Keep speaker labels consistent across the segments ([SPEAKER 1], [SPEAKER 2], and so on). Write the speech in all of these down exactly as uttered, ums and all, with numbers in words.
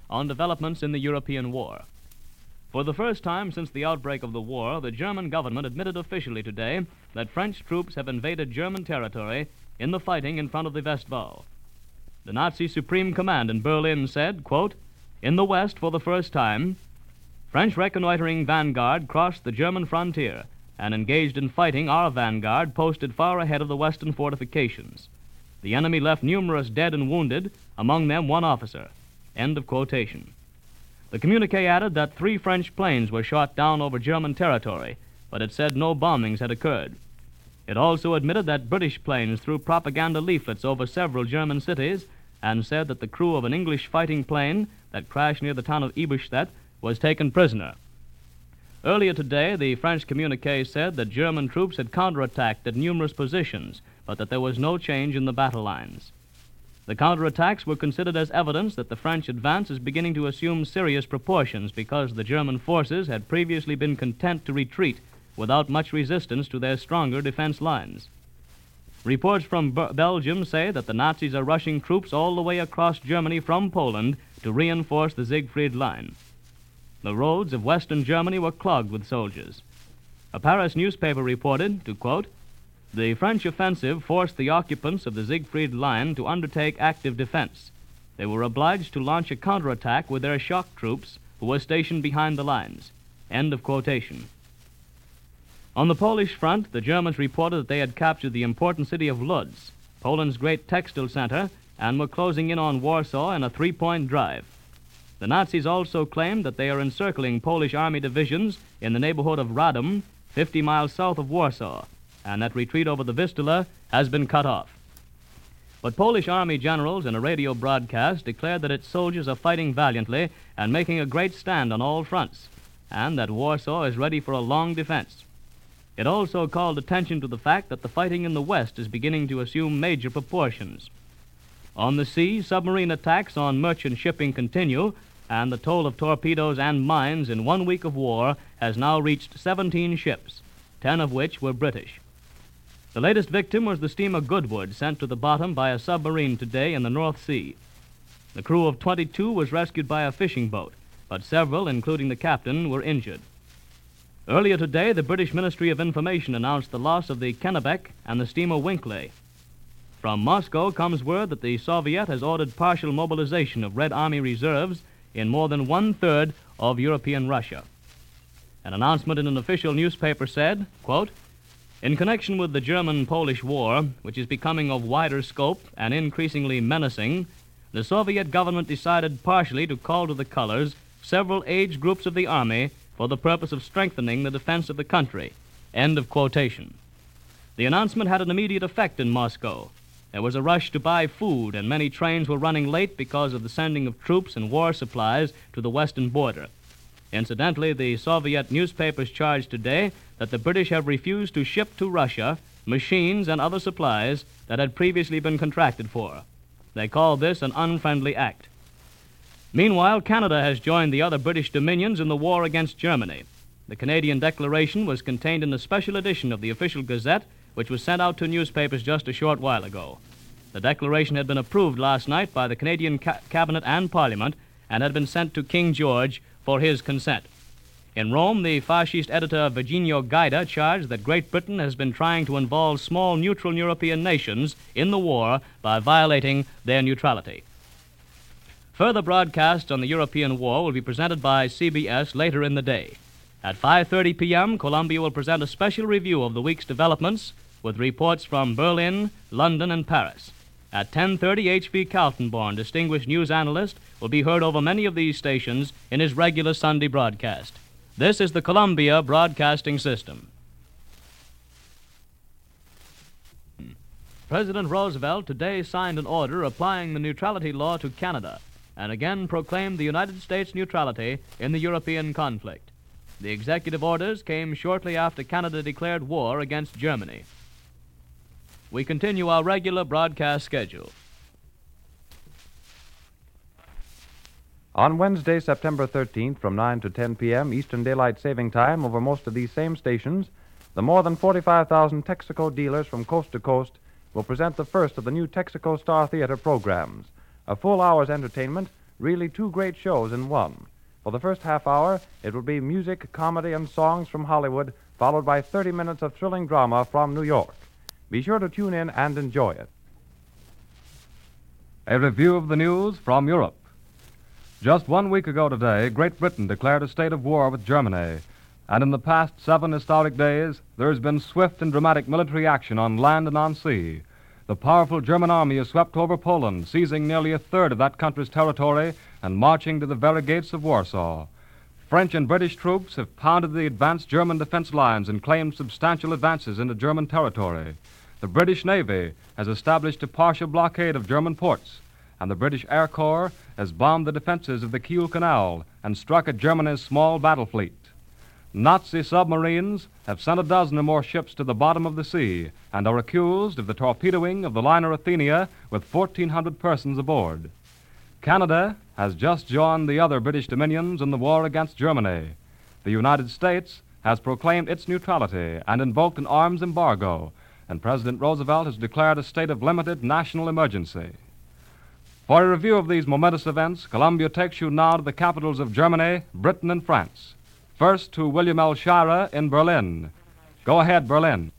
[SPEAKER 1] on developments in the European war. For the first time since the outbreak of the war, the German government admitted officially today that French troops have invaded German territory in the fighting in front of the Westwall. The Nazi Supreme Command in Berlin said, quote, "In the West, for the first time, French reconnoitering vanguard crossed the German frontier and engaged in fighting our vanguard posted far ahead of the western fortifications. The enemy left numerous dead and wounded, among them one officer." End of quotation. The communique added that three French planes were shot down over German territory, but it said no bombings had occurred. It also admitted that British planes threw propaganda leaflets over several German cities and said that the crew of an English fighting plane that crashed near the town of Eberstadt was taken prisoner. Earlier today, the French communique said that German troops had counterattacked at numerous positions, but that there was no change in the battle lines. The counterattacks were considered as evidence that the French advance is beginning to assume serious proportions because the German forces had previously been content to retreat without much resistance to their stronger defense lines. Reports from Be- Belgium say that the Nazis are rushing troops all the way across Germany from Poland to reinforce the Siegfried Line. The roads of western Germany were clogged with soldiers. A Paris newspaper reported, to quote, "The French offensive forced the occupants of the Siegfried Line to undertake active defense. They were obliged to launch a counterattack with their shock troops who were stationed behind the lines." End of quotation. On the Polish front, the Germans reported that they had captured the important city of Lodz, Poland's great textile center, and were closing in on Warsaw in a three-point drive. The Nazis also claimed that they are encircling Polish army divisions in the neighborhood of Radom, fifty miles south of Warsaw, and that retreat over the Vistula has been cut off. But Polish army generals in a radio broadcast declared that its soldiers are fighting valiantly and making a great stand on all fronts, and that Warsaw is ready for a long defense. It also called attention to the fact that the fighting in the West is beginning to assume major proportions. On the sea, submarine attacks on merchant shipping continue, and the toll of torpedoes and mines in one week of war has now reached seventeen ships, ten of which were British. The latest victim was the steamer Goodwood, sent to the bottom by a submarine today in the North Sea. The crew of twenty-two was rescued by a fishing boat, but several, including the captain, were injured. Earlier today, the British Ministry of Information announced the loss of the Kennebec and the steamer Winkley. From Moscow comes word that the Soviet has ordered partial mobilization of Red Army reserves in more than one-third of European Russia. An announcement in an official newspaper said, quote, "In connection with the German-Polish War, which is becoming of wider scope and increasingly menacing, the Soviet government decided partially to call to the colors several age groups of the Army for the purpose of strengthening the defense of the country." End of quotation. The announcement had an immediate effect in Moscow. There was a rush to buy food, and many trains were running late because of the sending of troops and war supplies to the western border. Incidentally, the Soviet newspapers charged today that the British have refused to ship to Russia machines and other supplies that had previously been contracted for. They call this an unfriendly act. Meanwhile, Canada has joined the other British dominions in the war against Germany. The Canadian declaration was contained in a special edition of the Official Gazette, which was sent out to newspapers just a short while ago. The declaration had been approved last night by the Canadian ca- Cabinet and Parliament and had been sent to King George for his consent. In Rome, the fascist editor Virginio Gaida charged that Great Britain has been trying to involve small neutral European nations in the war by violating their neutrality. Further broadcasts on the European war will be presented by C B S later in the day. At five thirty p.m., Columbia will present a special review of the week's developments with reports from Berlin, London, and Paris. At ten thirty, H V Kaltenborn, distinguished news analyst, will be heard over many of these stations in his regular Sunday broadcast. This is the Columbia Broadcasting System. President Roosevelt today signed an order applying the neutrality law to Canada and again proclaimed the United States' neutrality in the European conflict. The executive orders came shortly after Canada declared war against Germany. We continue our regular broadcast schedule.
[SPEAKER 2] On Wednesday, September thirteenth, from nine to ten p.m. Eastern Daylight Saving Time over most of these same stations, the more than forty-five thousand Texaco dealers from coast to coast will present the first of the new Texaco Star Theater programs, a full hour's entertainment really two great shows in one. For the first half hour, it will be music, comedy, and songs from Hollywood, followed by thirty minutes of thrilling drama from New York. Be sure to tune in and enjoy it.
[SPEAKER 3] A review of the news from Europe. Just one week ago today, Great Britain declared a state of war with Germany. And in the past seven historic days, there has been swift and dramatic military action on land and on sea. The powerful German army has swept over Poland, seizing nearly a third of that country's territory and marching to the very gates of Warsaw. French and British troops have pounded the advanced German defense lines and claimed substantial advances into German territory. The British Navy has established a partial blockade of German ports, and the British Air Corps has bombed the defenses of the Kiel Canal and struck at Germany's small battle fleet. Nazi submarines have sent a dozen or more ships to the bottom of the sea and are accused of the torpedoing of the liner Athenia with fourteen hundred persons aboard. Canada has just joined the other British dominions in the war against Germany. The United States has proclaimed its neutrality and invoked an arms embargo, and President Roosevelt has declared a state of limited national emergency. For a review of these momentous events, Columbia takes you now to the capitals of Germany, Britain, and France. First to William L. Shirer in Berlin. Go ahead, Berlin.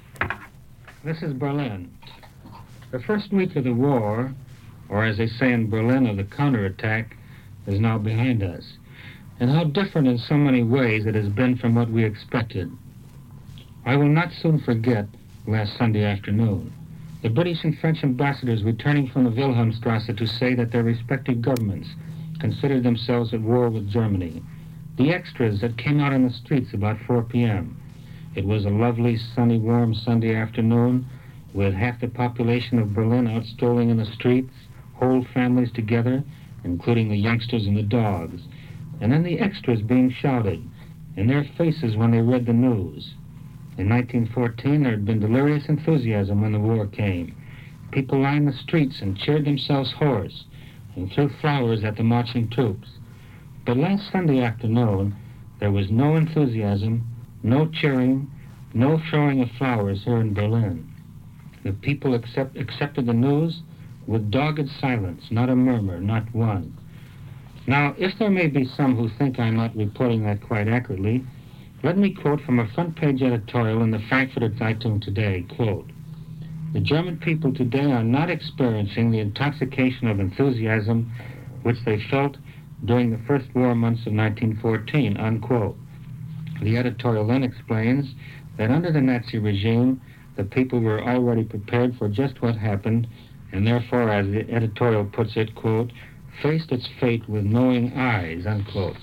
[SPEAKER 4] This is Berlin. The first week of the war, or as they say in Berlin, of the counterattack, is now behind us. And how different in so many ways it has been from what we expected. I will not soon forget last Sunday afternoon. The British and French ambassadors returning from the Wilhelmstrasse to say that their respective governments considered themselves at war with Germany. The extras that came out on the streets about four p.m. It was a lovely, sunny, warm Sunday afternoon with half the population of Berlin out strolling in the streets, whole families together, including the youngsters and the dogs. And then the extras being shouted in their faces when they read the news. In nineteen fourteen, there had been delirious enthusiasm when the war came. People lined the streets and cheered themselves hoarse and threw flowers at the marching troops. But last Sunday afternoon, there was no enthusiasm, no cheering, no throwing of flowers here in Berlin. The people accept, accepted the news with dogged silence, not a murmur, not one. Now, if there may be some who think I'm not reporting that quite accurately, let me quote from a front-page editorial in the Frankfurter Zeitung today, quote, "The German people today are not experiencing the intoxication of enthusiasm which they felt during the first war months of nineteen fourteen, unquote. The editorial then explains that under the Nazi regime, the people were already prepared for just what happened, and therefore, as the editorial puts it, quote, faced its fate with knowing eyes, unquote.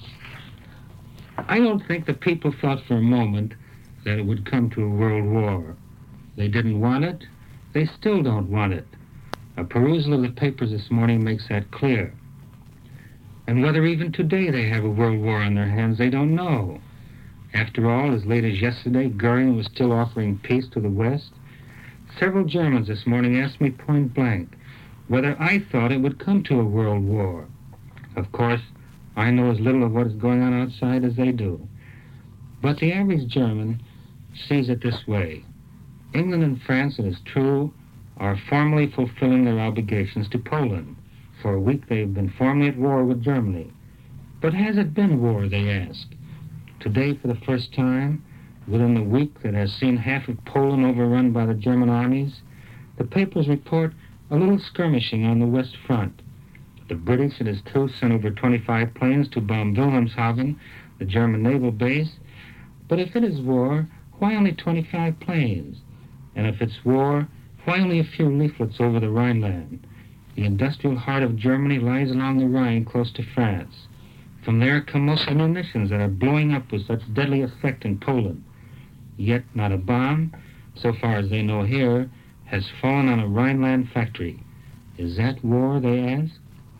[SPEAKER 4] I don't think the people thought for a moment that it would come to a world war. They didn't want it. They still don't want it. A perusal of the papers this morning makes that clear. And whether even today they have a world war on their hands, they don't know. After all, as late as yesterday, Goering was still offering peace to the West. Several Germans this morning asked me point blank whether I thought it would come to a world war. Of course, I know as little of what is going on outside as they do. But the average German sees it this way. England and France, it is true, are formally fulfilling their obligations to Poland. For a week they've been formally at war with Germany. But has it been war, they ask? Today, for the first time, within the week that has seen half of Poland overrun by the German armies, the papers report a little skirmishing on the West Front. The British, it is true, sent over twenty-five planes to bomb Wilhelmshaven, the German naval base. But if it is war, why only twenty-five planes? And if it's war, why only a few leaflets over the Rhineland? The industrial heart of Germany lies along the Rhine close to France. From there come most of the munitions that are blowing up with such deadly effect in Poland. Yet not a bomb, so far as they know here, has fallen on a Rhineland factory. Is that war, they ask?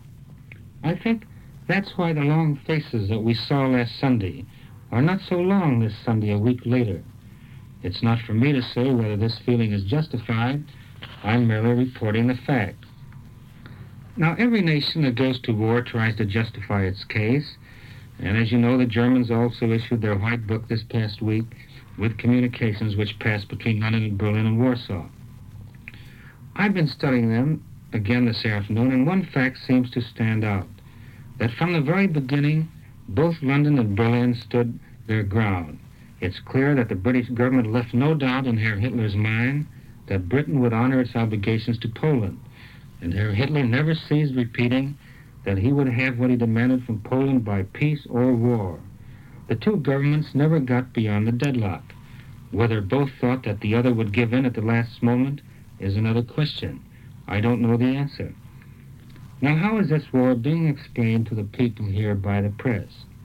[SPEAKER 4] I think that's why the long faces that we saw last Sunday are not so long this Sunday a week later. It's not for me to say whether this feeling is justified. I'm merely reporting the fact. Now, every nation that goes to war tries to justify its case, and as you know, the Germans also issued their White Book this past week with communications which passed between London and Berlin and Warsaw. I've been studying them again this afternoon, and one fact seems to stand out. that from the very beginning, both London and Berlin stood their ground. It's clear that the British government left no doubt in Herr Hitler's mind that Britain would honor its obligations to Poland. And Herr Hitler never ceased repeating that he would have what he demanded from Poland by peace or war. The two governments never got beyond the deadlock. Whether both thought that the other would give in at the last moment is another question. I don't know the answer. Now, how is this war being explained to the people here by the press?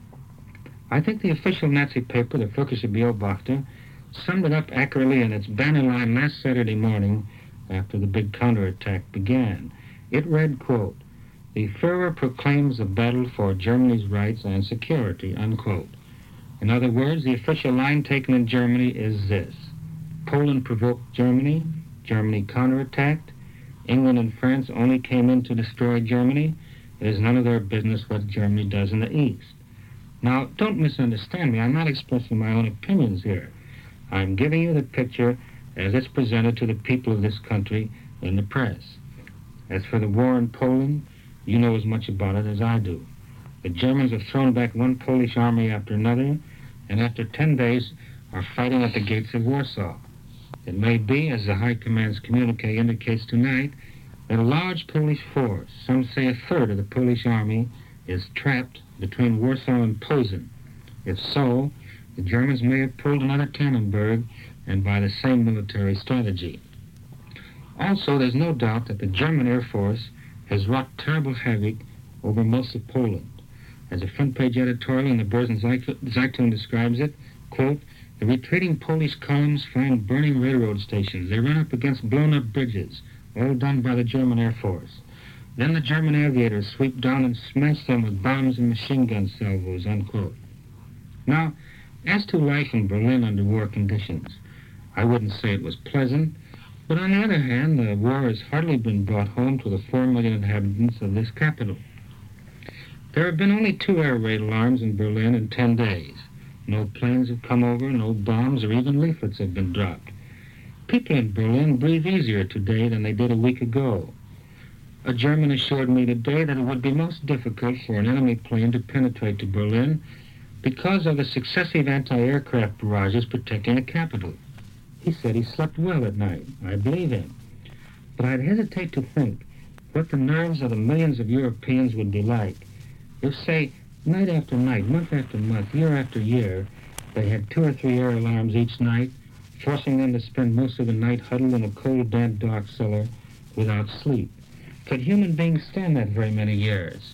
[SPEAKER 4] I think the official Nazi paper, the Völkische Beobachter, summed it up accurately in its banner line last Saturday morning after the big counterattack began. It read, quote, "The Führer proclaims a battle for Germany's rights and security," unquote. In other words, the official line taken in Germany is this: Poland provoked Germany, Germany counterattacked, England and France only came in to destroy Germany. It is none of their business what Germany does in the East. Now, don't misunderstand me. I'm not expressing my own opinions here. I'm giving you the picture as it's presented to the people of this country in the press. As for the war in Poland, you know as much about it as I do. The Germans have thrown back one Polish army after another, and after ten days are fighting at the gates of Warsaw. It may be, as the High Command's communique indicates tonight, that a large Polish force, some say a third of the Polish army, is trapped between Warsaw and Posen. If so, the Germans may have pulled another Tannenberg, and by the same military strategy. Also, there's no doubt that the German Air Force has wrought terrible havoc over most of Poland. As a front-page editorial in the Börsen Zeitung describes it, quote, "The retreating Polish columns find burning railroad stations. They run up against blown-up bridges, all done by the German Air Force. Then the German aviators sweep down and smash them with bombs and machine gun salvos," unquote. Now, as to life in Berlin under war conditions, I wouldn't say it was pleasant, but on the other hand, the war has hardly been brought home to the four million inhabitants of this capital. There have been only two air raid alarms in Berlin in ten days. No planes have come over, no bombs or even leaflets have been dropped. People in Berlin breathe easier today than they did a week ago. A German assured me today that it would be most difficult for an enemy plane to penetrate to Berlin because of the successive anti-aircraft barrages protecting the capital. He said he slept well at night. I believe him. But I'd hesitate to think what the nerves of the millions of Europeans would be like if, say, night after night, month after month, year after year, they had two or three air alarms each night, forcing them to spend most of the night huddled in a cold, damp, dark cellar without sleep. Could human beings stand that very many years?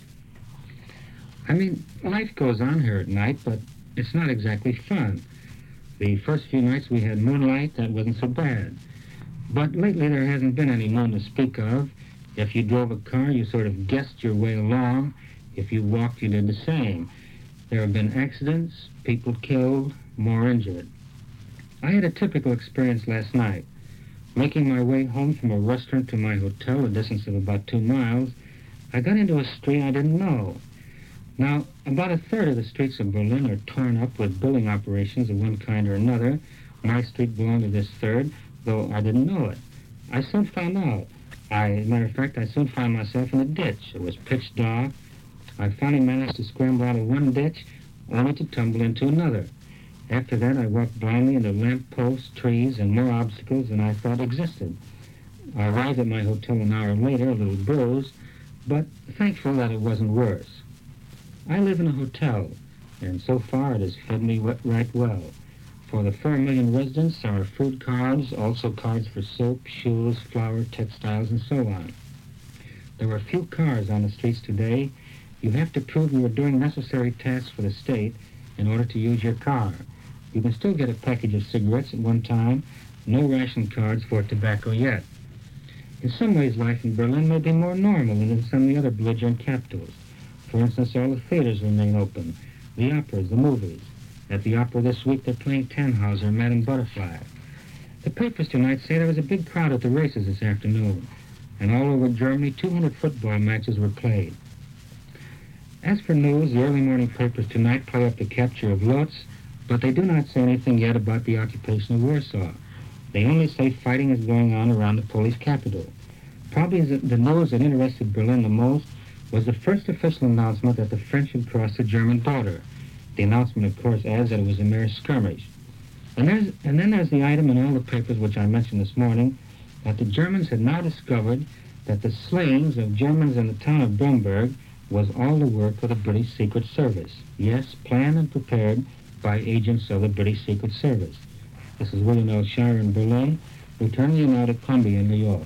[SPEAKER 4] I mean, life goes on here at night, but it's not exactly fun. The first few nights we had moonlight, that wasn't so bad. But lately there hasn't been any moon to speak of. If you drove a car, you sort of guessed your way along. If you walked, you did the same. There have been accidents, people killed, more injured. I had a typical experience last night. Making my way home from a restaurant to my hotel, a distance of about two miles, I got into a street I didn't know. Now, about a third of the streets of Berlin are torn up with building operations of one kind or another. My street belonged to this third, though I didn't know it. I soon found out. I, as a matter of fact, I soon found myself in a ditch. It was pitch dark. I finally managed to scramble out of one ditch, only to tumble into another. After that, I walked blindly into lamp posts, trees, and more obstacles than I thought existed. I arrived at my hotel an hour later, a little bruised, but thankful that it wasn't worse. I live in a hotel, and so far it has fed me right well. For the four million residents, there are food cards, also cards for soap, shoes, flour, textiles, and so on. There were few cars on the streets today. You have to prove you are doing necessary tasks for the state in order to use your car. You can still get a package of cigarettes at one time, no ration cards for tobacco yet. In some ways, life in Berlin may be more normal than in some of the other belligerent capitals. For instance, all the theaters remain open, the operas, the movies. At the opera this week, they're playing Tannhauser, Madame Butterfly. The papers tonight say there was a big crowd at the races this afternoon, and all over Germany, two hundred football matches were played. As for news, the early morning papers tonight play up the capture of Lodz, but they do not say anything yet about the occupation of Warsaw. They only say fighting is going on around the Polish capital. Probably the news that interested Berlin the most was the first official announcement that the French had crossed the German border. The announcement, of course, adds that it was a mere skirmish. And, there's, and then there's the item in all the papers which I mentioned this morning, that the Germans had now discovered that the slayings of Germans in the town of Bromberg was all the work of the British Secret Service. Yes, planned and prepared by agents of the British Secret Service. This is William L. Shire in Berlin, returning you now to Columbia in New York.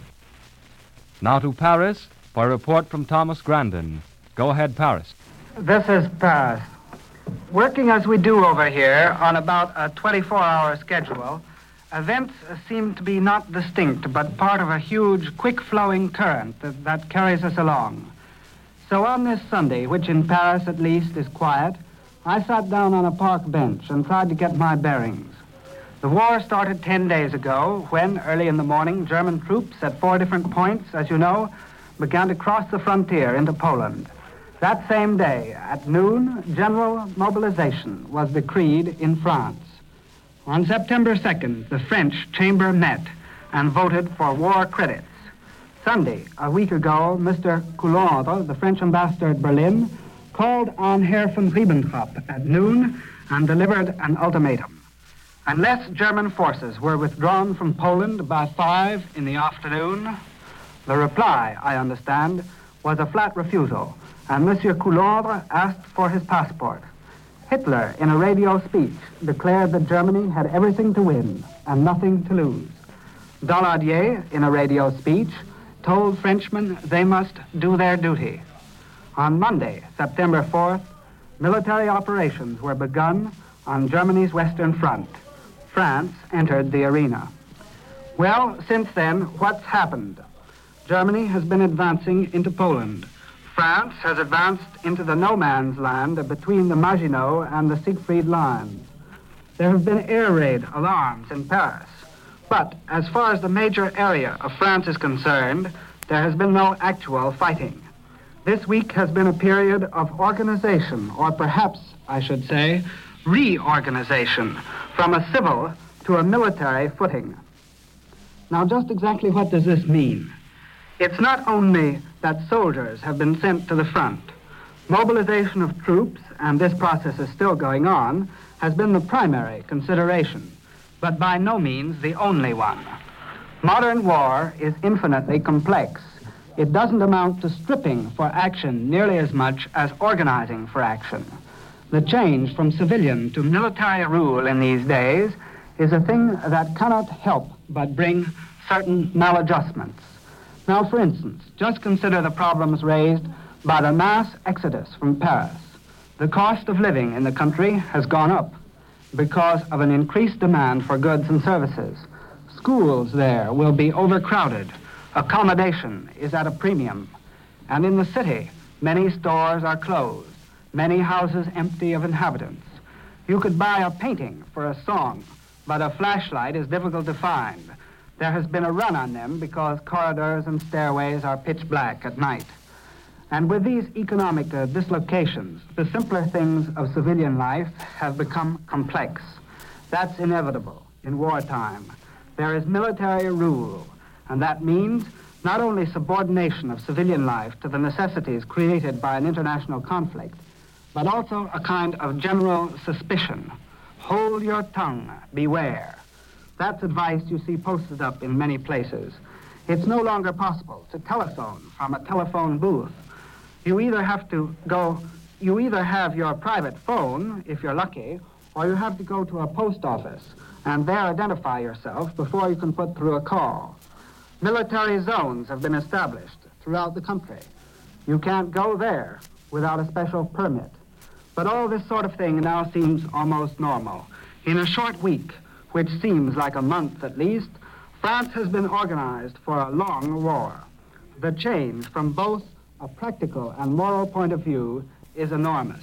[SPEAKER 3] Now to Paris for a report from Thomas Grandin. Go ahead, Paris.
[SPEAKER 5] This is Paris. Working as we do over here on about a twenty-four hour schedule, events seem to be not distinct, but part of a huge, quick-flowing current that, that carries us along. So on this Sunday, which in Paris at least is quiet, I sat down on a park bench and tried to get my bearings. The war started ten days ago when, early in the morning, German troops at four different points, as you know, began to cross the frontier into Poland. That same day, at noon, general mobilization was decreed in France. On September second, the French Chamber met and voted for war credits. Sunday, a week ago, Mister Coulondre, the French ambassador at Berlin, called on Herr von Ribbentrop at noon and delivered an ultimatum. Unless German forces were withdrawn from Poland by five in the afternoon, the reply, I understand, was a flat refusal, and Monsieur Coulondre asked for his passport. Hitler, in a radio speech, declared that Germany had everything to win and nothing to lose. Daladier, in a radio speech, told Frenchmen they must do their duty. On Monday, September fourth, military operations were begun on Germany's Western Front. France entered the arena. Well, since then, what's happened? Germany has been advancing into Poland. France has advanced into the no-man's land between the Maginot and the Siegfried lines. There have been air raid alarms in Paris. But as far as the major area of France is concerned, there has been no actual fighting. This week has been a period of organization, or perhaps, I should say, reorganization, from a civil to a military footing. Now, just exactly what does this mean? It's not only that soldiers have been sent to the front. Mobilization of troops, and this process is still going on, has been the primary consideration, but by no means the only one. Modern war is infinitely complex. It doesn't amount to stripping for action nearly as much as organizing for action. The change from civilian to military rule in these days is a thing that cannot help but bring certain maladjustments. Now, for instance, just consider the problems raised by the mass exodus from Paris. The cost of living in the country has gone up because of an increased demand for goods and services. Schools there will be overcrowded. Accommodation is at a premium. And in the city, many stores are closed, many houses empty of inhabitants. You could buy a painting for a song, but a flashlight is difficult to find. There has been a run on them because corridors and stairways are pitch black at night. And with these economic uh, dislocations, the simpler things of civilian life have become complex. That's inevitable in wartime. There is military rule, and that means not only subordination of civilian life to the necessities created by an international conflict, but also a kind of general suspicion. Hold your tongue, beware. That's advice you see posted up in many places. It's no longer possible to telephone from a telephone booth. You either have to go, you either have your private phone, if you're lucky, or you have to go to a post office and there identify yourself before you can put through a call. Military zones have been established throughout the country. You can't go there without a special permit. But all this sort of thing now seems almost normal. In a short week, which seems like a month at least, France has been organized for a long war. The change from both a practical and moral point of view is enormous.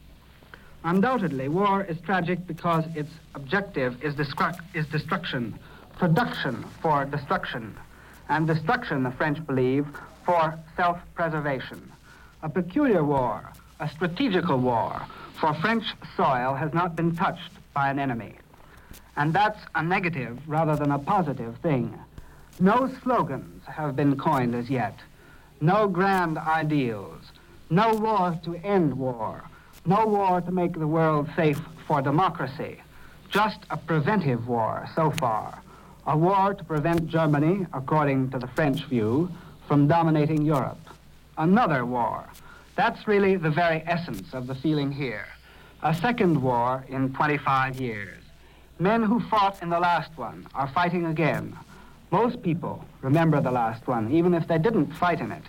[SPEAKER 5] Undoubtedly, war is tragic because its objective is, destru- is destruction, production for destruction, and destruction, the French believe, for self-preservation. A peculiar war, a strategical war, for French soil has not been touched by an enemy. And that's a negative rather than a positive thing. No slogans have been coined as yet. No grand ideals. No war to end war. No war to make the world safe for democracy. Just a preventive war so far. A war to prevent Germany, according to the French view, from dominating Europe. Another war. That's really the very essence of the feeling here. A second war in twenty-five years. Men who fought in the last one are fighting again. Most people remember the last one, even if they didn't fight in it.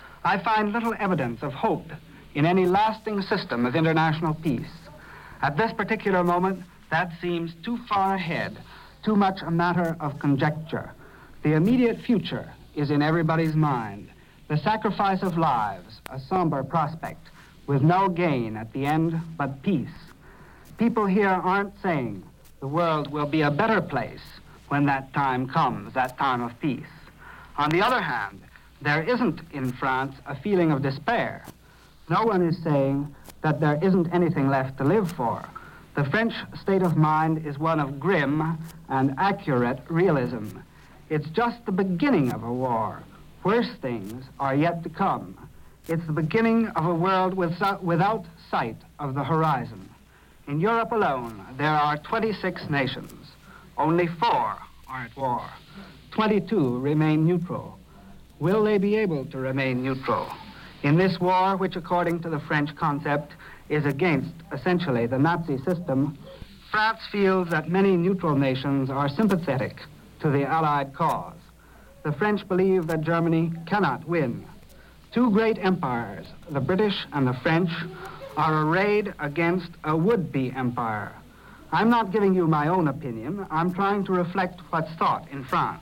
[SPEAKER 5] I find little evidence of hope in any lasting system of international peace. At this particular moment, that seems too far ahead, too much a matter of conjecture. The immediate future is in everybody's mind. The sacrifice of lives, a somber prospect, with no gain at the end but peace. People here aren't saying the world will be a better place when that time comes, that time of peace. On the other hand, there isn't in France a feeling of despair. No one is saying that there isn't anything left to live for. The French state of mind is one of grim and accurate realism. It's just the beginning of a war. Worse things are yet to come. It's the beginning of a world without, without sight of the horizon. In Europe alone, there are twenty-six nations. Only four are at war. twenty-two remain neutral. Will they be able to remain neutral? In this war, which according to the French concept is against essentially the Nazi system, France feels that many neutral nations are sympathetic to the Allied cause. The French believe that Germany cannot win. Two great empires, the British and the French, are arrayed against a would-be empire. I'm not giving you my own opinion. I'm trying to reflect what's thought in France.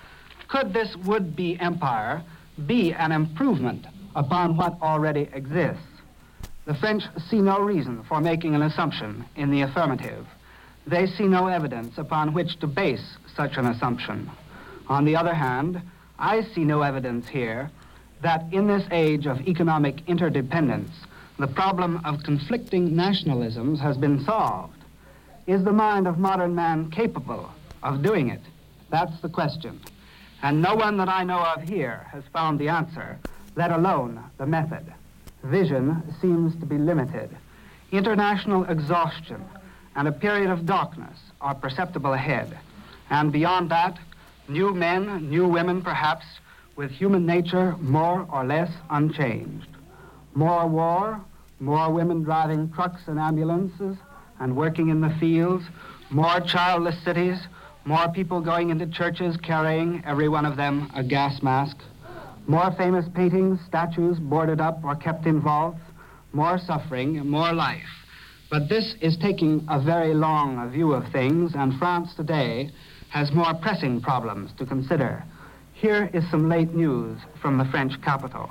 [SPEAKER 5] Could this would-be empire be an improvement upon what already exists? The French see no reason for making an assumption in the affirmative. They see no evidence upon which to base such an assumption. On the other hand, I see no evidence here that in this age of economic interdependence, the problem of conflicting nationalisms has been solved. Is the mind of modern man capable of doing it? That's the question. And no one that I know of here has found the answer, let alone the method. Vision seems to be limited. International exhaustion and a period of darkness are perceptible ahead. And beyond that, new men, new women perhaps, with human nature more or less unchanged. More war, more women driving trucks and ambulances and working in the fields, more childless cities, more people going into churches carrying, every one of them, a gas mask, more famous paintings, statues boarded up or kept in vaults, more suffering, more life. But this is taking a very long view of things, and France today has more pressing problems to consider. Here is some late news from the French capital.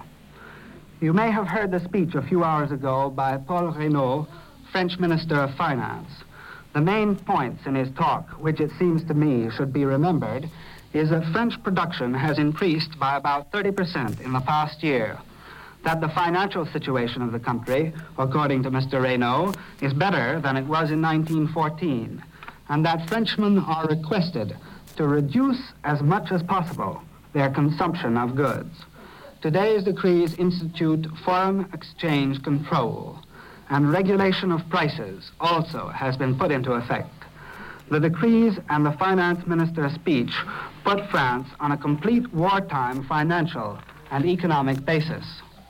[SPEAKER 5] You may have heard the speech a few hours ago by Paul Reynaud, French Minister of Finance. The main points in his talk, which it seems to me should be remembered, is that French production has increased by about thirty percent in the past year, that the financial situation of the country, according to Mister Reynaud, is better than it was in nineteen fourteen, and that Frenchmen are requested to reduce as much as possible their consumption of goods. Today's decrees institute foreign exchange control, and regulation of prices also has been put into effect. The decrees and the finance minister's speech put France on a complete wartime financial and economic basis.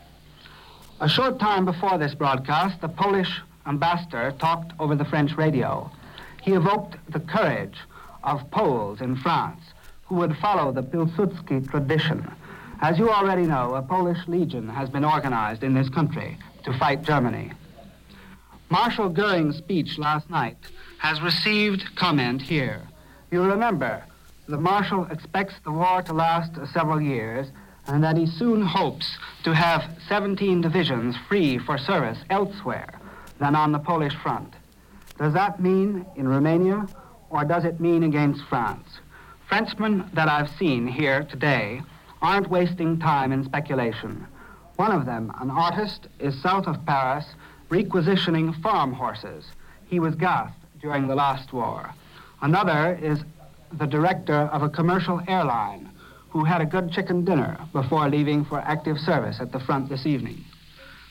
[SPEAKER 5] A short time before this broadcast, the Polish ambassador talked over the French radio. He evoked the courage of Poles in France who would follow the Pilsudski tradition. As you already know, a Polish legion has been organized in this country to fight Germany. Marshal Goering's speech last night has received comment here. You remember, the Marshal expects the war to last several years and that he soon hopes to have seventeen divisions free for service elsewhere than on the Polish front. Does that mean in Romania, or does it mean against France? Frenchmen that I've seen here today aren't wasting time in speculation. One of them, an artist, is south of Paris requisitioning farm horses. He was gassed during the last war. Another is the director of a commercial airline who had a good chicken dinner before leaving for active service at the front this evening.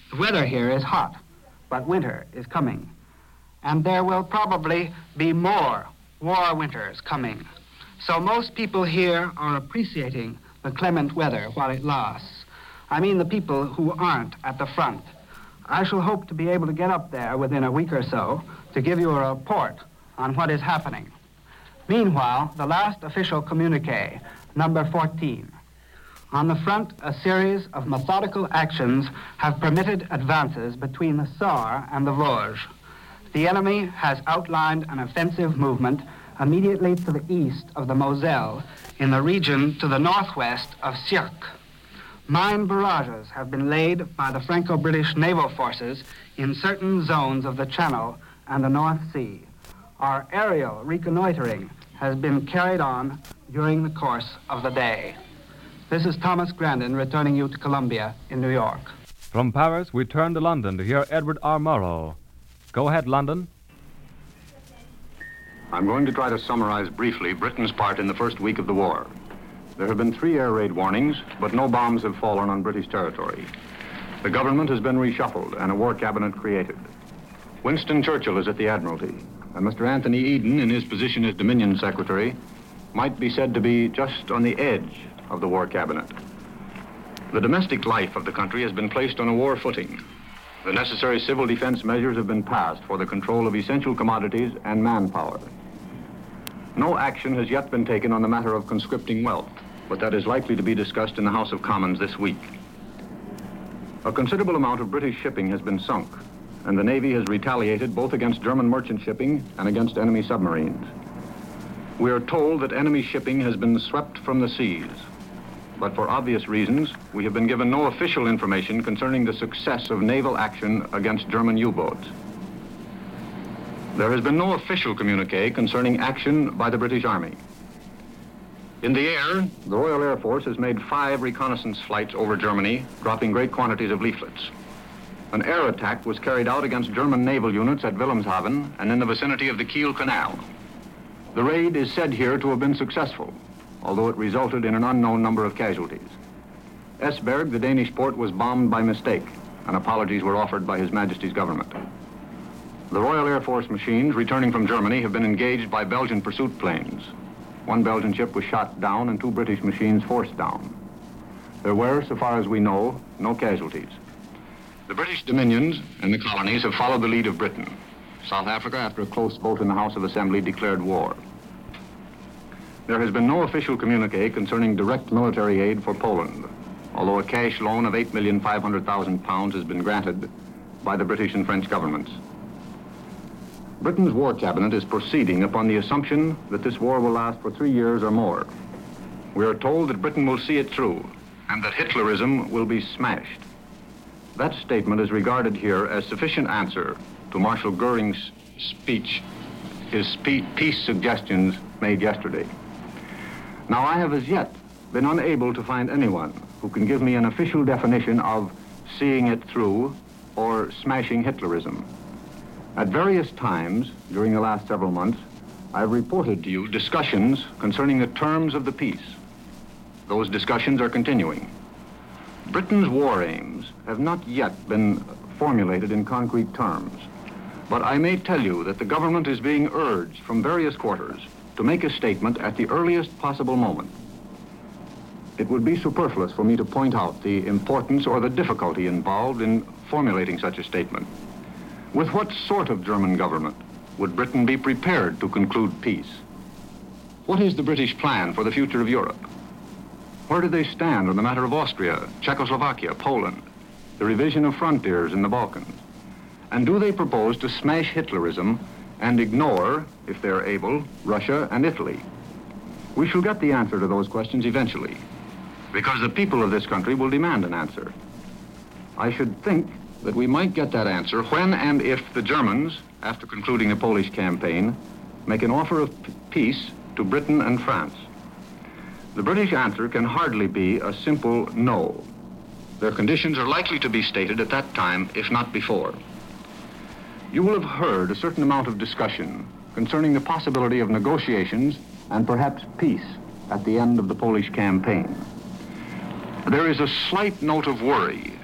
[SPEAKER 5] The weather here is hot, but winter is coming. And there will probably be more war winters coming. So most people here are appreciating the clement weather while it lasts. I mean the people who aren't at the front. I shall hope to be able to get up there within a week or so to give you a report on what is happening. Meanwhile, the last official communique, number fourteen. On the front, a series of methodical actions have permitted advances between the Saar and the Vosges. The enemy has outlined an offensive movement immediately to the east of the Moselle in the region to the northwest of Sierck. Mine barrages have been laid by the Franco-British naval forces in certain zones of the Channel and the North Sea. Our aerial reconnoitering has been carried on during the course of the day. This is Thomas Grandin returning you to Columbia in New York.
[SPEAKER 3] From Paris, we turn to London to hear Edward R. Murrow. Go ahead, London.
[SPEAKER 6] I'm going to try to summarize briefly Britain's part in the first week of the war. There have been three air raid warnings, but no bombs have fallen on British territory. The government has been reshuffled and a war cabinet created. Winston Churchill is at the Admiralty, and Mister Anthony Eden, in his position as Dominion Secretary, might be said to be just on the edge of the war cabinet. The domestic life of the country has been placed on a war footing. The necessary civil defense measures have been passed for the control of essential commodities and manpower. No action has yet been taken on the matter of conscripting wealth, but that is likely to be discussed in the House of Commons this week. A considerable amount of British shipping has been sunk, and the Navy has retaliated both against German merchant shipping and against enemy submarines. We are told that enemy shipping has been swept from the seas, but for obvious reasons, we have been given no official information concerning the success of naval action against German U-boats. There has been no official communique concerning action by the British Army. In the air, the Royal Air Force has made five reconnaissance flights over Germany, dropping great quantities of leaflets. An air attack was carried out against German naval units at Wilhelmshaven and in the vicinity of the Kiel Canal. The raid is said here to have been successful, although it resulted in an unknown number of casualties. Esbjerg, the Danish port, was bombed by mistake, and apologies were offered by His Majesty's government. The Royal Air Force machines returning from Germany have been engaged by Belgian pursuit planes. One Belgian ship was shot down and two British machines forced down. There were, so far as we know, no casualties. The British dominions and the colonies have followed the lead of Britain. South Africa, after a close vote in the House of Assembly, declared war. There has been no official communique concerning direct military aid for Poland, although a cash loan of eight million five hundred thousand pounds has been granted by the British and French governments. Britain's war cabinet is proceeding upon the assumption that this war will last for three years or more. We are told that Britain will see it through and that Hitlerism will be smashed. That statement is regarded here as sufficient answer to Marshal Goering's speech, his spe- peace suggestions made yesterday. Now, I have as yet been unable to find anyone who can give me an official definition of seeing it through or smashing Hitlerism. At various times during the last several months, I've reported to you discussions concerning the terms of the peace. Those discussions are continuing. Britain's war aims have not yet been formulated in concrete terms, but I may tell you that the government is being urged from various quarters to make a statement at the earliest possible moment. It would be superfluous for me to point out the importance or the difficulty involved in formulating such a statement. With what sort of German government would Britain be prepared to conclude peace? What is the British plan for the future of Europe? Where do they stand on the matter of Austria, Czechoslovakia, Poland, the revision of frontiers in the Balkans? And do they propose to smash Hitlerism and ignore, if they're able, Russia and Italy? We shall get the answer to those questions eventually, because the people of this country will demand an answer. I should think that we might get that answer when and if the Germans, after concluding the Polish campaign, make an offer of p- peace to Britain and France. The British answer can hardly be a simple no. Their conditions are likely to be stated at that time, if not before. You will have heard a certain amount of discussion concerning the possibility of negotiations and perhaps peace at the end of the Polish campaign. There is a slight note of worry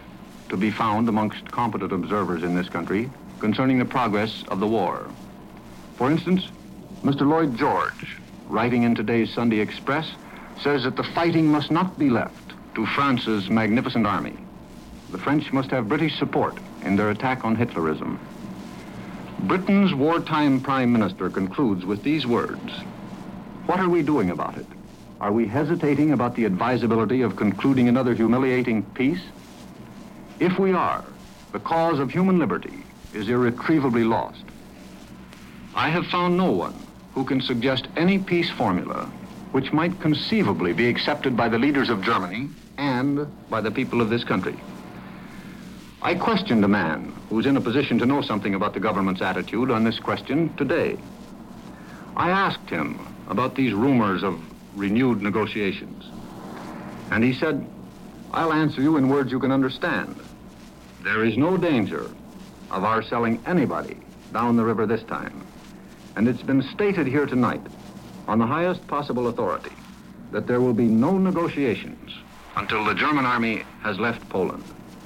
[SPEAKER 6] to be found amongst competent observers in this country concerning the progress of the war. For instance, Mister Lloyd George, writing in today's Sunday Express, says that the fighting must not be left to France's magnificent army. The French must have British support in their attack on Hitlerism. Britain's wartime Prime Minister concludes with these words: "What are we doing about it? Are we hesitating about the advisability of concluding another humiliating peace? If we are, the cause of human liberty is irretrievably lost. I have found no one who can suggest any peace formula which might conceivably be accepted by the leaders of Germany and by the people of this country." I questioned a man who's in a position to know something about the government's attitude on this question today. I asked him about these rumors of renewed negotiations, and he said, "I'll answer you in words you can understand. There is no danger of our selling anybody down the river this time, and it's been stated here tonight on the highest possible authority that there will be no negotiations until the German army has left Poland."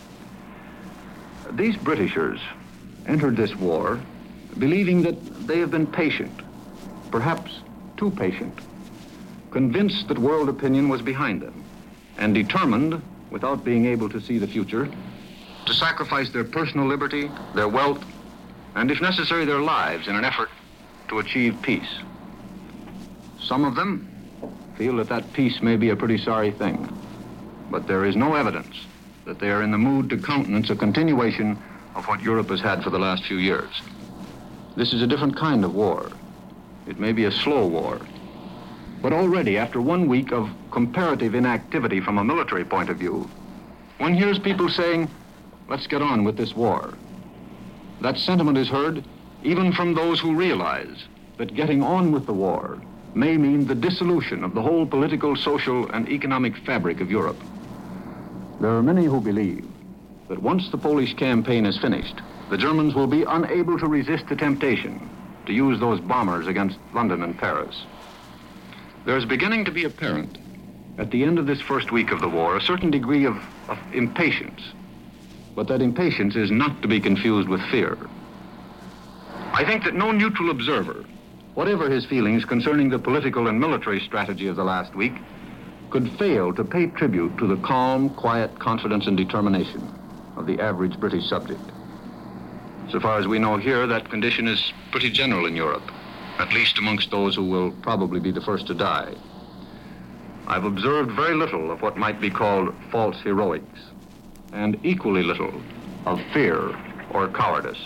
[SPEAKER 6] These Britishers entered this war believing that they have been patient, perhaps too patient, convinced that world opinion was behind them, and determined, without being able to see the future, to sacrifice their personal liberty, their wealth, and if necessary, their lives in an effort to achieve peace. Some of them feel that that peace may be a pretty sorry thing, but there is no evidence that they are in the mood to countenance a continuation of what Europe has had for the last few years. This is a different kind of war. It may be a slow war, but already after one week of comparative inactivity from a military point of view, one hears people saying, "Let's get on with this war." That sentiment is heard even from those who realize that getting on with the war may mean the dissolution of the whole political, social, and economic fabric of Europe. There are many who believe that once the Polish campaign is finished, the Germans will be unable to resist the temptation to use those bombers against London and Paris. There is beginning to be apparent, at the end of this first week of the war, a certain degree of, of impatience, but that impatience is not to be confused with fear. I think that no neutral observer, whatever his feelings concerning the political and military strategy of the last week, could fail to pay tribute to the calm, quiet confidence and determination of the average British subject. So far as we know here, that condition is pretty general in Europe, at least amongst those who will probably be the first to die. I've observed very little of what might be called false heroics, and equally little of fear or cowardice.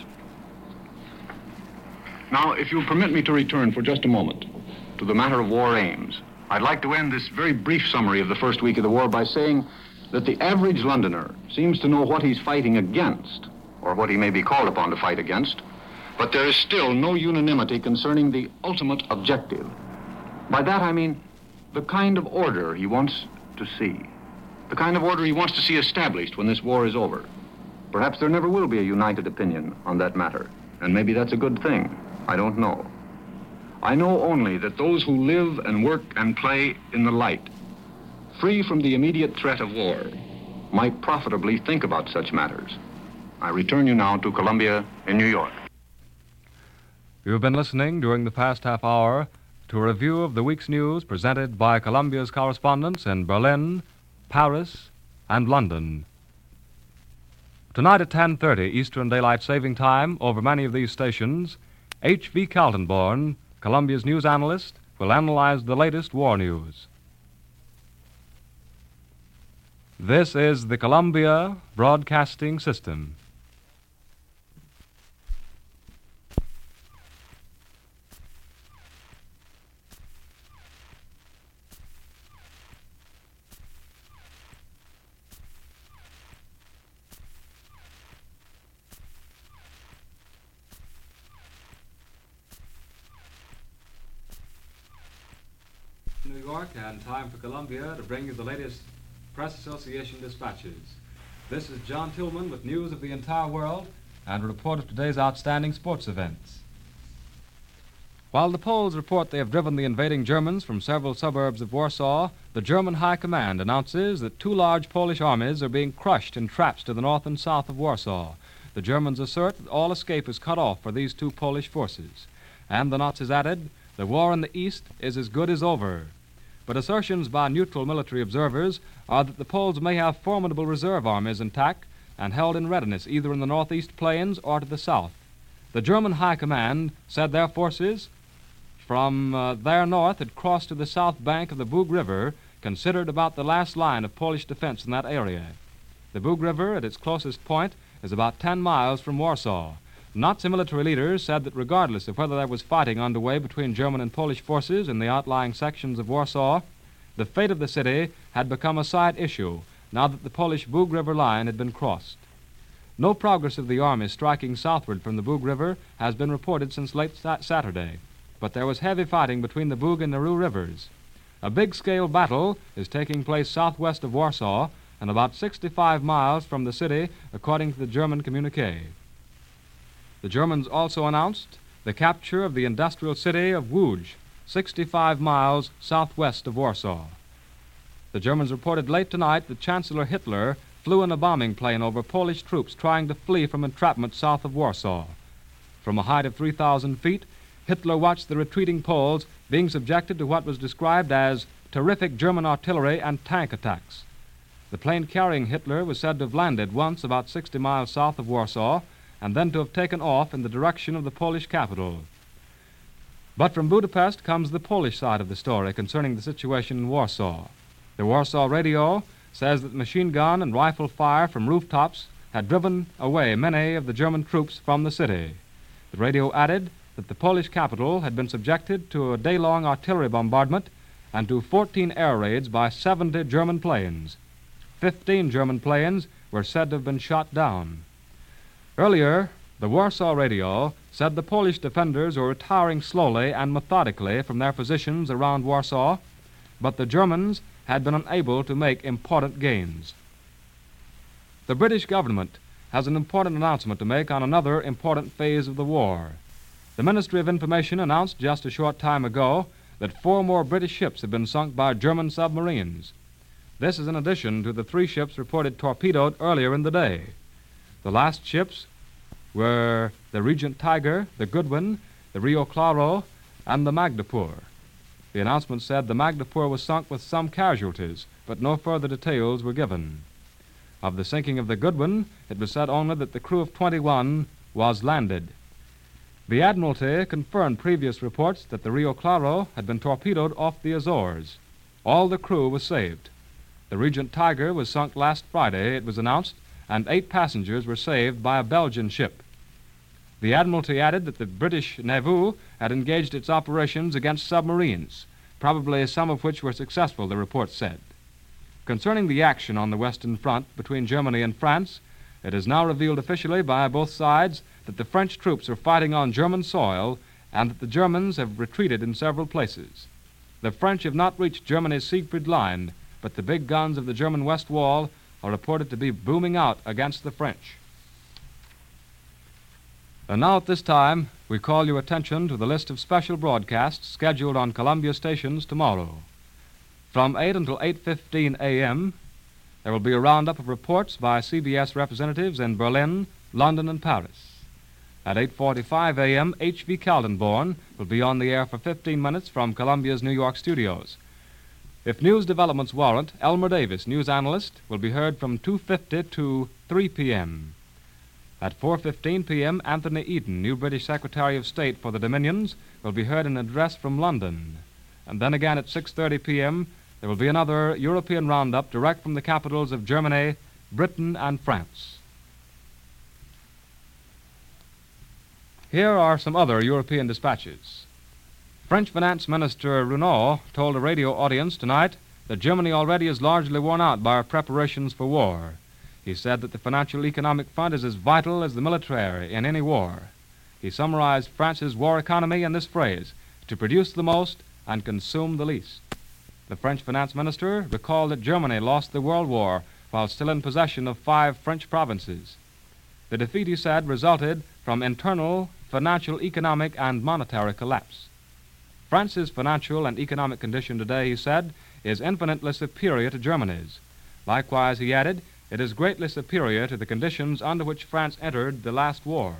[SPEAKER 6] Now, if you'll permit me to return for just a moment to the matter of war aims, I'd like to end this very brief summary of the first week of the war by saying that the average Londoner seems to know what he's fighting against, or what he may be called upon to fight against, but there is still no unanimity concerning the ultimate objective. By that I mean the kind of order he wants to see, the kind of order he wants to see established when this war is over. Perhaps there never will be a united opinion on that matter, and maybe that's a good thing. I don't know. I know only that those who live and work and play in the light, free from the immediate threat of war, might profitably think about such matters. I return you now to Columbia in New York.
[SPEAKER 3] You've been listening during the past half hour to a review of the week's news presented by Columbia's correspondents in Berlin, Paris, and London. Tonight at ten thirty Eastern Daylight Saving Time over many of these stations, H V Kaltenborn, Columbia's news analyst, will analyze the latest war news. This is the Columbia Broadcasting System. New York, and time for Columbia to bring you the latest Press Association dispatches. This is John Tillman with news of the entire world and a report of today's outstanding sports events. While the Poles report they have driven the invading Germans from several suburbs of Warsaw, the German High Command announces that two large Polish armies are being crushed in traps to the north and south of Warsaw. The Germans assert that all escape is cut off for these two Polish forces. And the Nazis added, the war in the east is as good as over. But assertions by neutral military observers are that the Poles may have formidable reserve armies intact and held in readiness either in the northeast plains or to the south. The German High Command said their forces from uh, their north had crossed to the south bank of the Bug River, considered about the last line of Polish defense in that area. The Bug River, at its closest point, is about ten miles from Warsaw. Nazi military leaders said that regardless of whether there was fighting underway between German and Polish forces in the outlying sections of Warsaw, the fate of the city had become a side issue now that the Polish Bug River line had been crossed. No progress of the army striking southward from the Bug River has been reported since late sa- Saturday, but there was heavy fighting between the Bug and Narew rivers. A big-scale battle is taking place southwest of Warsaw and about sixty-five miles from the city, according to the German communique. The Germans also announced the capture of the industrial city of Łódź, sixty-five miles southwest of Warsaw. The Germans reported late tonight that Chancellor Hitler flew in a bombing plane over Polish troops trying to flee from entrapment south of Warsaw. From a height of three thousand feet, Hitler watched the retreating Poles being subjected to what was described as terrific German artillery and tank attacks. The plane carrying Hitler was said to have landed once about sixty miles south of Warsaw and then to have taken off in the direction of the Polish capital. But from Budapest comes the Polish side of the story concerning the situation in Warsaw. The Warsaw Radio says that machine gun and rifle fire from rooftops had driven away many of the German troops from the city. The radio added that the Polish capital had been subjected to a day-long artillery bombardment and to fourteen air raids by seventy German planes. Fifteen German planes were said to have been shot down. Earlier, the Warsaw Radio said the Polish defenders were retiring slowly and methodically from their positions around Warsaw, but the Germans had been unable to make important gains. The British government has an important announcement to make on another important phase of the war. The Ministry of Information announced just a short time ago that four more British ships have been sunk by German submarines. This is in addition to the three ships reported torpedoed earlier in the day. The last ships were the Regent Tiger, the Goodwin, the Rio Claro, and the Magdapur. The announcement said the Magdapur was sunk with some casualties, but no further details were given. Of the sinking of the Goodwin, it was said only that the crew of twenty-one was landed. The Admiralty confirmed previous reports that the Rio Claro had been torpedoed off the Azores. All the crew was saved. The Regent Tiger was sunk last Friday, it was announced, and eight passengers were saved by a Belgian ship. The Admiralty added that the British Navy had engaged its operations against submarines, probably some of which were successful, the report said. Concerning the action on the Western Front between Germany and France, it is now revealed officially by both sides that the French troops are fighting on German soil and that the Germans have retreated in several places. The French have not reached Germany's Siegfried Line, but the big guns of the German West Wall are reported to be booming out against the French. And now at this time, we call your attention to the list of special broadcasts scheduled on Columbia stations tomorrow. From eight until eight fifteen a.m., there will be a roundup of reports by C B S representatives in Berlin, London, and Paris. At eight forty-five a.m., H V Kaldenborn will be on the air for fifteen minutes from Columbia's New York studios. If news developments warrant, Elmer Davis, news analyst, will be heard from two fifty to three p.m. At four fifteen p.m., Anthony Eden, new British Secretary of State for the Dominions, will be heard in an address from London. And then again at six thirty p.m., there will be another European roundup direct from the capitals of Germany, Britain, and France. Here are some other European dispatches. French Finance Minister Renaud told a radio audience tonight that Germany already is largely worn out by our preparations for war. He said that the financial economic front is as vital as the military in any war. He summarized France's war economy in this phrase: to produce the most and consume the least. The French finance minister recalled that Germany lost the World War while still in possession of five French provinces. The defeat, he said, resulted from internal financial, economic, and monetary collapse. France's financial and economic condition today, he said, is infinitely superior to Germany's. Likewise, he added, it is greatly superior to the conditions under which France entered the last war.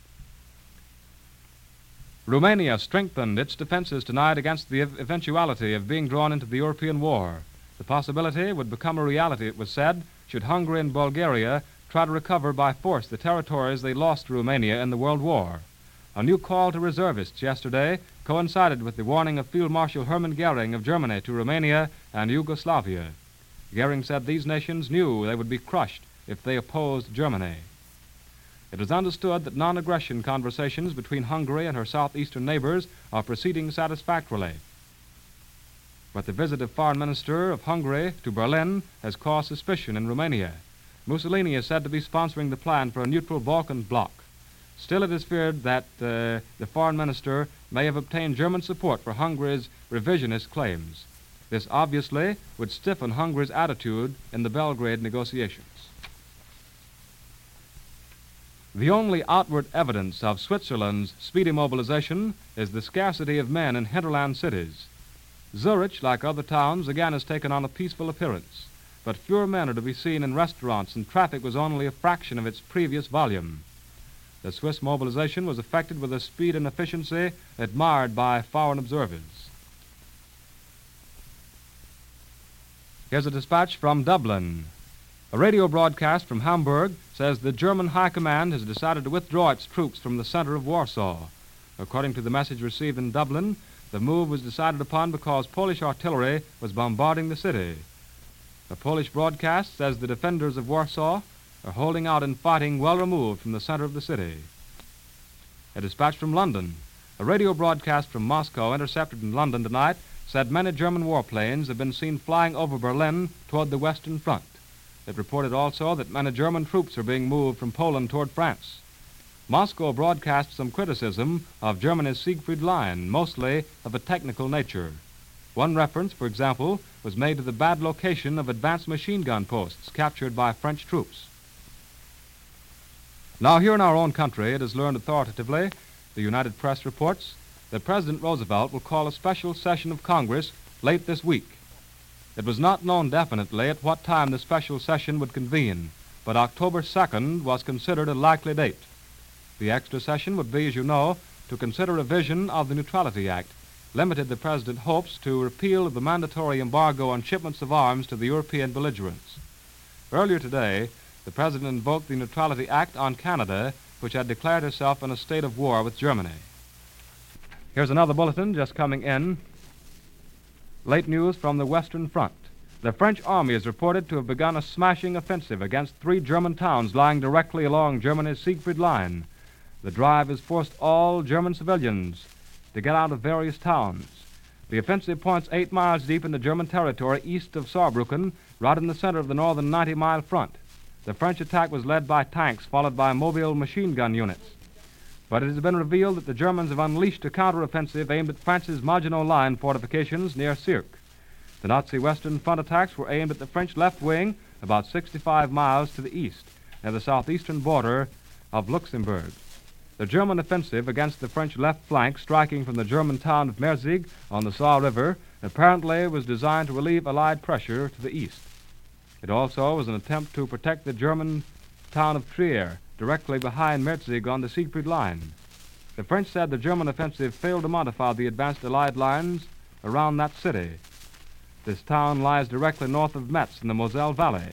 [SPEAKER 3] Romania strengthened its defenses tonight against the eventuality of being drawn into the European war. The possibility would become a reality, it was said, should Hungary and Bulgaria try to recover by force the territories they lost to Romania in the World War. A new call to reservists yesterday coincided with the warning of Field Marshal Hermann Goering of Germany to Romania and Yugoslavia. Goering said these nations knew they would be crushed if they opposed Germany. It is understood that non-aggression conversations between Hungary and her southeastern neighbors are proceeding satisfactorily. But the visit of Foreign Minister of Hungary to Berlin has caused suspicion in Romania. Mussolini is said to be sponsoring the plan for a neutral Balkan bloc. Still, it is feared that uh, the foreign minister may have obtained German support for Hungary's revisionist claims. This obviously would stiffen Hungary's attitude in the Belgrade negotiations. The only outward evidence of Switzerland's speedy mobilization is the scarcity of men in hinterland cities. Zurich, like other towns, again has taken on a peaceful appearance, but fewer men are to be seen in restaurants, and traffic was only a fraction of its previous volume. The Swiss mobilization was effected with a speed and efficiency admired by foreign observers. Here's a dispatch from Dublin. A radio broadcast from Hamburg says the German High Command has decided to withdraw its troops from the center of Warsaw. According to the message received in Dublin, the move was decided upon because Polish artillery was bombarding the city. The Polish broadcast says the defenders of Warsaw are holding out and fighting well removed from the center of the city. A dispatch from London. A radio broadcast from Moscow intercepted in London tonight said many German warplanes have been seen flying over Berlin toward the Western Front. It reported also that many German troops are being moved from Poland toward France. Moscow broadcast some criticism of Germany's Siegfried Line, mostly of a technical nature. One reference, for example, was made to the bad location of advanced machine gun posts captured by French troops. Now, here in our own country, it is learned authoritatively, the United Press reports, that President Roosevelt will call a special session of Congress late this week. It was not known definitely at what time the special session would convene, but October second was considered a likely date. The extra session would be, as you know, to consider a revision of the Neutrality Act, limited the President hopes to repeal the mandatory embargo on shipments of arms to the European belligerents. Earlier today, the President invoked the Neutrality Act on Canada, which had declared herself in a state of war with Germany. Here's another bulletin just coming in. Late news from the Western Front. The French army is reported to have begun a smashing offensive against three German towns lying directly along Germany's Siegfried Line. The drive has forced all German civilians to get out of various towns. The offensive points eight miles deep into German territory east of Saarbrücken, right in the center of the northern ninety-mile front. The French attack was led by tanks, followed by mobile machine gun units. But it has been revealed that the Germans have unleashed a counteroffensive aimed at France's Maginot Line fortifications near Cirque. The Nazi Western Front attacks were aimed at the French left wing, about sixty-five miles to the east, near the southeastern border of Luxembourg. The German offensive against the French left flank, striking from the German town of Merzig on the Saar River, apparently was designed to relieve Allied pressure to the east. It also was an attempt to protect the German town of Trier, directly behind Merzig on the Siegfried Line. The French said the German offensive failed to modify the advanced Allied lines around that city. This town lies directly north of Metz in the Moselle Valley.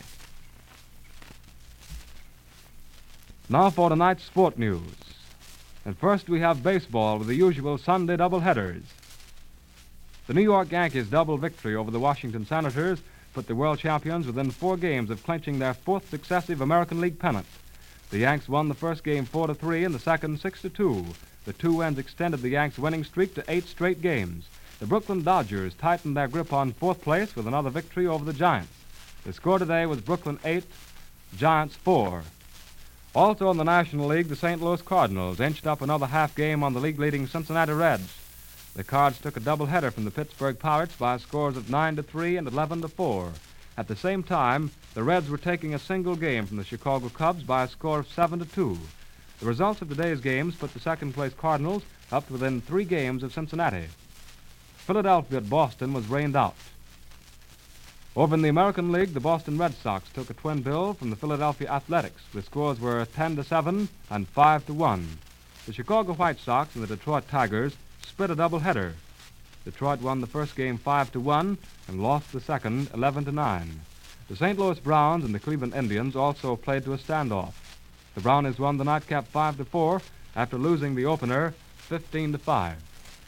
[SPEAKER 3] Now for tonight's sport news. And first we have baseball with the usual Sunday doubleheaders. The New York Yankees' double victory over the Washington Senators put the world champions within four games of clinching their fourth successive American League pennant. The Yanks won the first game four to three and the second six to two. The two wins extended the Yanks' winning streak to eight straight games. The Brooklyn Dodgers tightened their grip on fourth place with another victory over the Giants. The score today was Brooklyn eight, Giants four. Also in the National League, the Saint Louis Cardinals inched up another half game on the league-leading Cincinnati Reds. The Cards took a doubleheader from the Pittsburgh Pirates by scores of nine to three and eleven to four. At the same time, the Reds were taking a single game from the Chicago Cubs by a score of seven to two. The results of today's games put the second-place Cardinals up to within three games of Cincinnati. Philadelphia at Boston was rained out. Over in the American League, the Boston Red Sox took a twin bill from the Philadelphia Athletics. The scores were ten to seven and five to one. The Chicago White Sox and the Detroit Tigers split a doubleheader. Detroit won the first game five to one and lost the second eleven to nine. The Saint Louis Browns and the Cleveland Indians also played to a standoff. The Brownies won the nightcap five to four after losing the opener fifteen to five.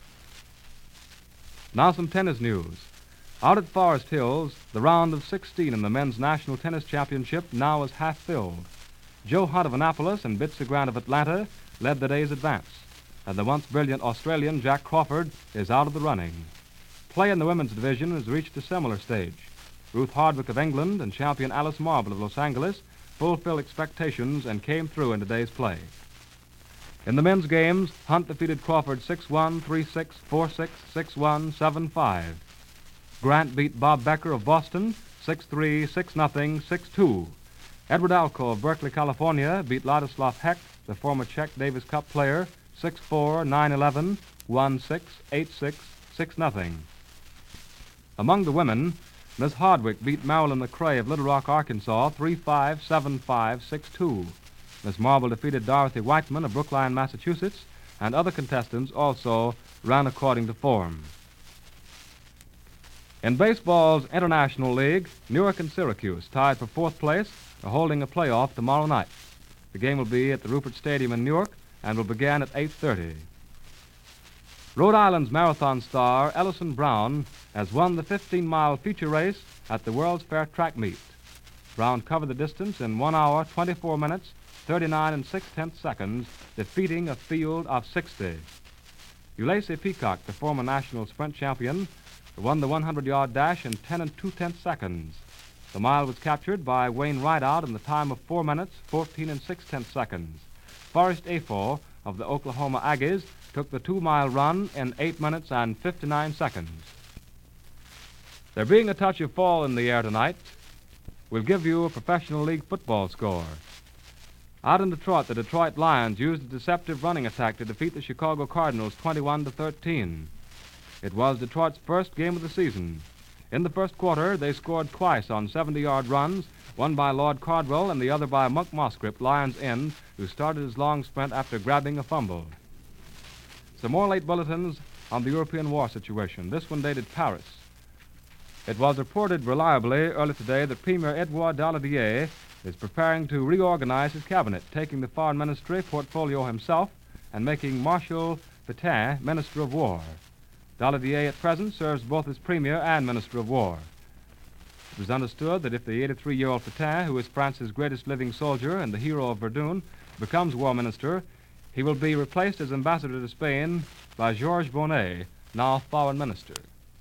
[SPEAKER 3] Now some tennis news. Out at Forest Hills, the round of sixteen in the men's National Tennis Championship now is half filled. Joe Hunt of Annapolis and Bitzer Grant of Atlanta led the day's advance, and the once brilliant Australian Jack Crawford is out of the running. Play in the women's division has reached a similar stage. Ruth Hardwick of England and champion Alice Marble of Los Angeles fulfilled expectations and came through in today's play. In the men's games, Hunt defeated Crawford six one, three six, four six, six one, seven five. Grant beat Bob Becker of Boston six three, six nothing, six two. Edward Alco of Berkeley, California beat Ladislav Hecht, the former Czech Davis Cup player, six four, nine eleven, one six, eight six, six nothing. Among the women, Miss Hardwick beat Marilyn McCrae of Little Rock, Arkansas, three five, seven five, six two. Miss Marble defeated Dorothy Whiteman of Brookline, Massachusetts, and other contestants also ran according to form. In baseball's International League, Newark and Syracuse, tied for fourth place, are holding a playoff tomorrow night. The game will be at the Rupert Stadium in Newark and will begin at eight thirty. Rhode Island's marathon star Ellison Brown has won the fifteen-mile feature race at the World's Fair Track Meet. Brown covered the distance in one hour, twenty-four minutes, thirty-nine and six-tenths seconds, defeating a field of sixty. Ulysses Peacock, the former national sprint champion, won the hundred-yard dash in ten and two-tenths seconds. The mile was captured by Wayne Rideout in the time of four minutes, fourteen and six-tenths seconds. Forrest Afo of the Oklahoma Aggies took the two-mile run in eight minutes and fifty-nine seconds. There being a touch of fall in the air tonight, we'll give you a professional league football score. Out in Detroit, the Detroit Lions used a deceptive running attack to defeat the Chicago Cardinals twenty-one to thirteen. It was Detroit's first game of the season. In the first quarter, they scored twice on seventy-yard runs, one by Lord Cardwell and the other by Monk Moscrip, Lions' end, who started his long sprint after grabbing a fumble. Some more late bulletins on the European war situation, this one dated Paris. It was reported reliably early today that Premier Edouard Daladier is preparing to reorganize his cabinet, taking the foreign ministry portfolio himself and making Marshal Pétain Minister of War. Daladier at present serves both as Premier and Minister of War. It was understood that if the eighty-three-year-old Pétain, who is France's greatest living soldier and the hero of Verdun, becomes War Minister, he will be replaced as Ambassador to Spain by Georges Bonnet, now Foreign Minister.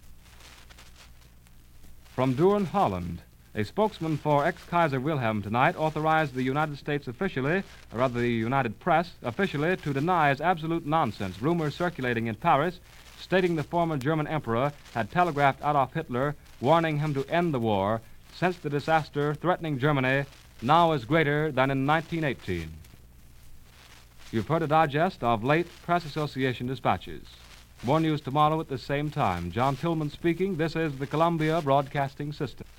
[SPEAKER 3] From Doorn, Holland, a spokesman for ex-Kaiser Wilhelm tonight authorized the United States officially, or rather the United Press, officially to deny as absolute nonsense rumors circulating in Paris stating the former German emperor had telegraphed Adolf Hitler warning him to end the war since the disaster threatening Germany now is greater than in nineteen eighteen. You've heard a digest of late Press Association dispatches. More news tomorrow at the same time. John Tillman speaking. This is the Columbia Broadcasting System.